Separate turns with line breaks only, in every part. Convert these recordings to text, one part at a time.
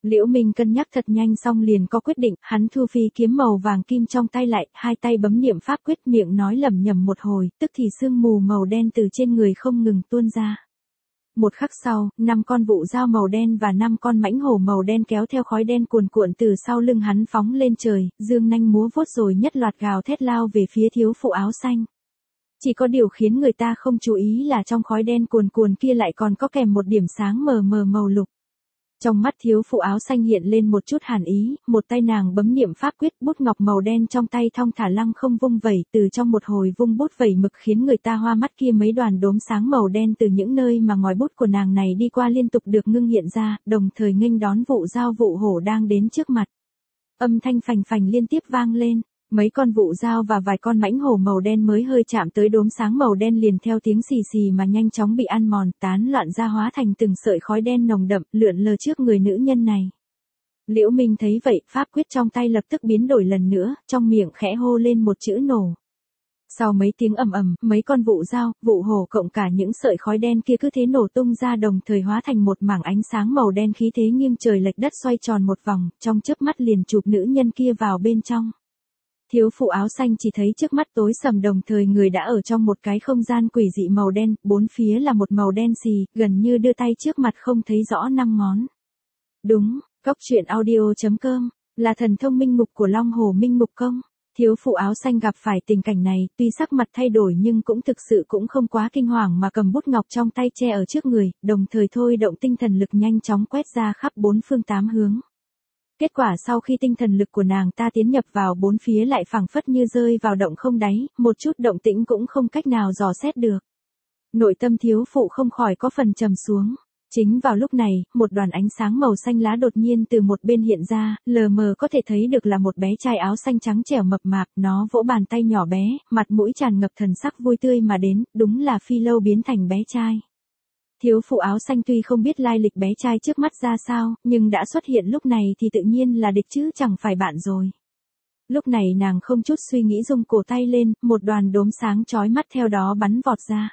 Liễu Minh cân nhắc thật nhanh xong liền có quyết định, hắn thu phi kiếm màu vàng kim trong tay lại, hai tay bấm niệm pháp quyết, miệng nói lẩm nhẩm một hồi, tức thì sương mù màu đen từ trên người không ngừng tuôn ra. Một khắc sau, 5 con vụ dao màu đen và 5 con mãnh hổ màu đen kéo theo khói đen cuồn cuộn từ sau lưng hắn phóng lên trời, dương nanh múa vuốt rồi nhất loạt gào thét lao về phía thiếu phụ áo xanh. Chỉ có điều khiến người ta không chú ý là trong khói đen cuồn cuộn kia lại còn có kèm một điểm sáng mờ mờ màu lục. Trong mắt thiếu phụ áo xanh hiện lên một chút hàn ý, một tay nàng bấm niệm pháp quyết, bút ngọc màu đen trong tay thong thả lăng không vung vẩy, từ trong một hồi vung bút vẩy mực khiến người ta hoa mắt kia mấy đoàn đốm sáng màu đen từ những nơi mà ngòi bút của nàng này đi qua liên tục được ngưng hiện ra, đồng thời nghênh đón vụ dao vụ hổ đang đến trước mặt. Âm thanh phành phành liên tiếp vang lên. Mấy con vụ dao và vài con mãnh hổ màu đen mới hơi chạm tới đốm sáng màu đen liền theo tiếng xì xì mà nhanh chóng bị ăn mòn, tán loạn ra hóa thành từng sợi khói đen nồng đậm, lượn lờ trước người nữ nhân này. Liễu Minh thấy vậy, pháp quyết trong tay lập tức biến đổi lần nữa, trong miệng khẽ hô lên một chữ nổ. Sau mấy tiếng ầm ầm, mấy con vụ dao, vụ hổ cộng cả những sợi khói đen kia cứ thế nổ tung ra đồng thời hóa thành một mảng ánh sáng màu đen khí thế nghiêng trời lệch đất xoay tròn một vòng, trong chớp mắt liền chụp nữ nhân kia vào bên trong. Thiếu phụ áo xanh chỉ thấy trước mắt tối sầm đồng thời người đã ở trong một cái không gian quỷ dị màu đen, bốn phía là một màu đen xì, gần như đưa tay trước mặt không thấy rõ năm ngón. Đúng, Cốc truyện audio.com, là thần thông minh mục của Long Hồ Minh Mục Công. Thiếu phụ áo xanh gặp phải tình cảnh này, tuy sắc mặt thay đổi nhưng cũng thực sự cũng không quá kinh hoàng mà cầm bút ngọc trong tay che ở trước người, đồng thời thôi động tinh thần lực nhanh chóng quét ra khắp bốn phương tám hướng. Kết quả sau khi tinh thần lực của nàng ta tiến nhập vào bốn phía lại phảng phất như rơi vào động không đáy, một chút động tĩnh cũng không cách nào dò xét được. Nội tâm thiếu phụ không khỏi có phần trầm xuống. Chính vào lúc này, một đoàn ánh sáng màu xanh lá đột nhiên từ một bên hiện ra, lờ mờ có thể thấy được là một bé trai áo xanh trắng trẻo mập mạp, nó vỗ bàn tay nhỏ bé, mặt mũi tràn ngập thần sắc vui tươi mà đến, đúng là Phi Lâu biến thành bé trai. Thiếu phụ áo xanh tuy không biết lai lịch bé trai trước mắt ra sao, nhưng đã xuất hiện lúc này thì tự nhiên là địch chứ chẳng phải bạn rồi. Lúc này nàng không chút suy nghĩ rung cổ tay lên, một đoàn đốm sáng chói mắt theo đó bắn vọt ra.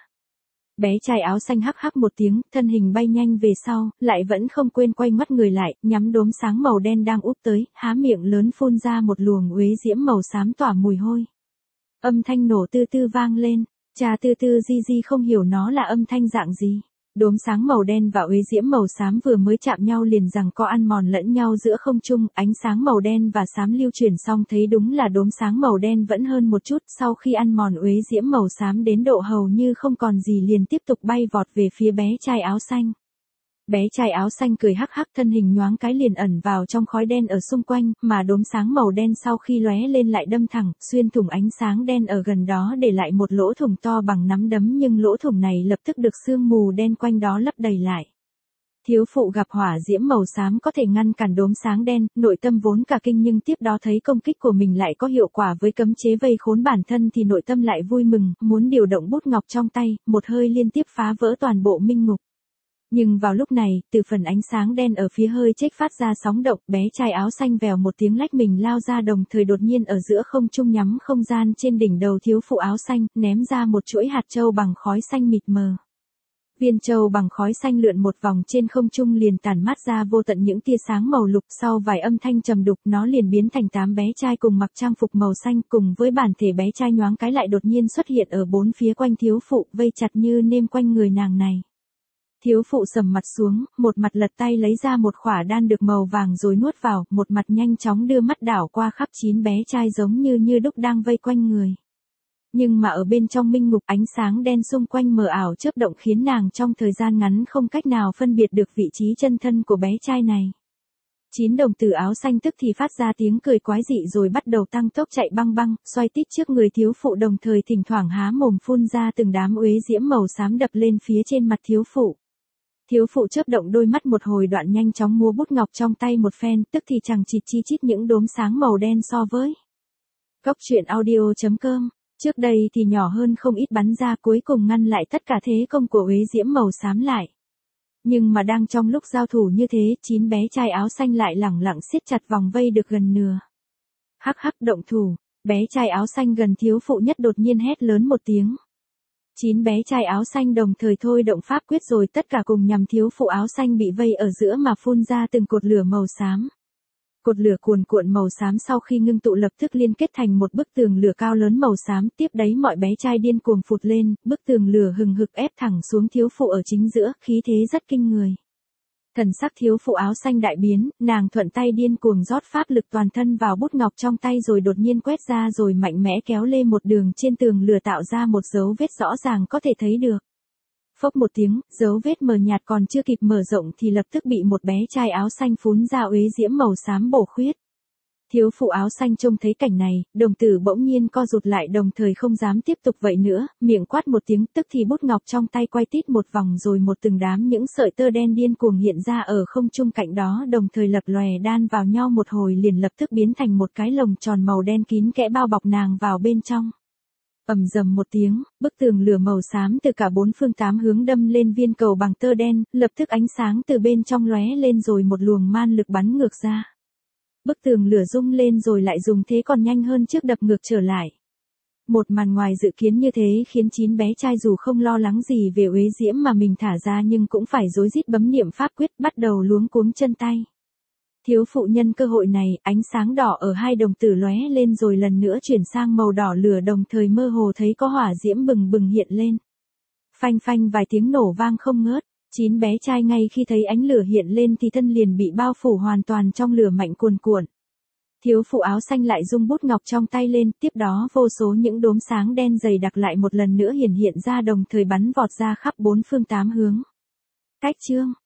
Bé trai áo xanh hắc hắc một tiếng, thân hình bay nhanh về sau, lại vẫn không quên quay mắt người lại, nhắm đốm sáng màu đen đang úp tới, há miệng lớn phun ra một luồng uế diễm màu xám tỏa mùi hôi. Âm thanh nổ tư tư vang lên, Trà tư tư di không hiểu nó là âm thanh dạng gì. Đốm sáng màu đen và uế diễm màu xám vừa mới chạm nhau liền rằng có ăn mòn lẫn nhau giữa không trung, ánh sáng màu đen và xám lưu chuyển xong thấy đúng là đốm sáng màu đen vẫn hơn một chút, sau khi ăn mòn uế diễm màu xám đến độ hầu như không còn gì liền tiếp tục bay vọt về phía bé trai áo xanh. Bé trai áo xanh cười hắc hắc, thân hình nhoáng cái liền ẩn vào trong khói đen ở xung quanh, mà đốm sáng màu đen sau khi lóe lên lại đâm thẳng, xuyên thủng ánh sáng đen ở gần đó để lại một lỗ thủng to bằng nắm đấm, nhưng lỗ thủng này lập tức được sương mù đen quanh đó lấp đầy lại. Thiếu phụ gặp hỏa diễm màu xám có thể ngăn cản đốm sáng đen, nội tâm vốn cả kinh nhưng tiếp đó thấy công kích của mình lại có hiệu quả với cấm chế vây khốn bản thân thì nội tâm lại vui mừng, muốn điều động bút ngọc trong tay, một hơi liên tiếp phá vỡ toàn bộ minh ngục. Nhưng vào lúc này, từ phần ánh sáng đen ở phía hơi chếch phát ra sóng động, bé trai áo xanh vèo một tiếng lách mình lao ra, đồng thời đột nhiên ở giữa không trung nhắm không gian trên đỉnh đầu thiếu phụ áo xanh, ném ra một chuỗi hạt châu bằng khói xanh mịt mờ. Viên châu bằng khói xanh lượn một vòng trên không trung liền tản mát ra vô tận những tia sáng màu lục, sau vài âm thanh trầm đục nó liền biến thành 8 bé trai cùng mặc trang phục màu xanh, cùng với bản thể bé trai nhoáng cái lại đột nhiên xuất hiện ở bốn phía quanh thiếu phụ, vây chặt như nêm quanh người nàng này. Thiếu phụ sầm mặt xuống, một mặt lật tay lấy ra một khỏa đan được màu vàng rồi nuốt vào, một mặt nhanh chóng đưa mắt đảo qua khắp 9 bé trai giống như đúc đang vây quanh người. Nhưng mà ở bên trong minh ngục, ánh sáng đen xung quanh mờ ảo chớp động khiến nàng trong thời gian ngắn không cách nào phân biệt được vị trí chân thân của bé trai này. 9 đồng tử áo xanh tức thì phát ra tiếng cười quái dị rồi bắt đầu tăng tốc chạy băng băng, xoay tít trước người thiếu phụ, đồng thời thỉnh thoảng há mồm phun ra từng đám uế diễm màu xám đập lên phía trên mặt thiếu phụ. Thiếu phụ chớp động đôi mắt một hồi đoạn nhanh chóng múa bút ngọc trong tay một phen, tức thì chằng chịt chi chít những đốm sáng màu đen so với. Cốc truyện audio.com, trước đây thì nhỏ hơn không ít bắn ra, cuối cùng ngăn lại tất cả thế công của uế diễm màu xám lại. Nhưng mà đang trong lúc giao thủ như thế, 9 bé trai áo xanh lại lẳng lặng siết chặt vòng vây được gần nửa. Hắc hắc động thủ, bé trai áo xanh gần thiếu phụ nhất đột nhiên hét lớn một tiếng. 9 bé trai áo xanh đồng thời thôi động pháp quyết rồi tất cả cùng nhằm thiếu phụ áo xanh bị vây ở giữa mà phun ra từng cột lửa màu xám. Cột lửa cuồn cuộn màu xám sau khi ngưng tụ lập tức liên kết thành một bức tường lửa cao lớn màu xám, tiếp đấy mọi bé trai điên cuồng phụt lên, bức tường lửa hừng hực ép thẳng xuống thiếu phụ ở chính giữa, khí thế rất kinh người. Thần sắc thiếu phụ áo xanh đại biến, nàng thuận tay điên cuồng rót pháp lực toàn thân vào bút ngọc trong tay rồi đột nhiên quét ra rồi mạnh mẽ kéo lê một đường trên tường lửa tạo ra một dấu vết rõ ràng có thể thấy được. Phốc một tiếng, dấu vết mờ nhạt còn chưa kịp mở rộng thì lập tức bị một bé trai áo xanh phún ra uế diễm màu xám bổ khuyết. Thiếu phụ áo xanh trông thấy cảnh này, đồng tử bỗng nhiên co rụt lại đồng thời không dám tiếp tục vậy nữa, miệng quát một tiếng tức thì bút ngọc trong tay quay tít một vòng rồi một từng đám những sợi tơ đen điên cuồng hiện ra ở không trung cạnh đó đồng thời lập lòe đan vào nhau một hồi liền lập tức biến thành một cái lồng tròn màu đen kín kẽ bao bọc nàng vào bên trong. Ầm rầm một tiếng, bức tường lửa màu xám từ cả bốn phương tám hướng đâm lên viên cầu bằng tơ đen, lập tức ánh sáng từ bên trong lóe lên rồi một luồng man lực bắn ngược ra. Bức tường lửa rung lên rồi lại dùng thế còn nhanh hơn trước đập ngược trở lại. Một màn ngoài dự kiến như thế khiến 9 bé trai dù không lo lắng gì về uế diễm mà mình thả ra nhưng cũng phải rối rít bấm niệm pháp quyết bắt đầu luống cuống chân tay. Thiếu phụ nhân cơ hội này, ánh sáng đỏ ở hai đồng tử lóe lên rồi lần nữa chuyển sang màu đỏ lửa đồng thời mơ hồ thấy có hỏa diễm bừng bừng hiện lên. Phanh phanh vài tiếng nổ vang không ngớt, 9 bé trai ngay khi thấy ánh lửa hiện lên thì thân liền bị bao phủ hoàn toàn trong lửa mạnh cuồn cuộn. Thiếu phụ áo xanh lại rung bút ngọc trong tay lên, tiếp đó vô số những đốm sáng đen dày đặc lại một lần nữa hiện ra đồng thời bắn vọt ra khắp bốn phương tám hướng. Cách chương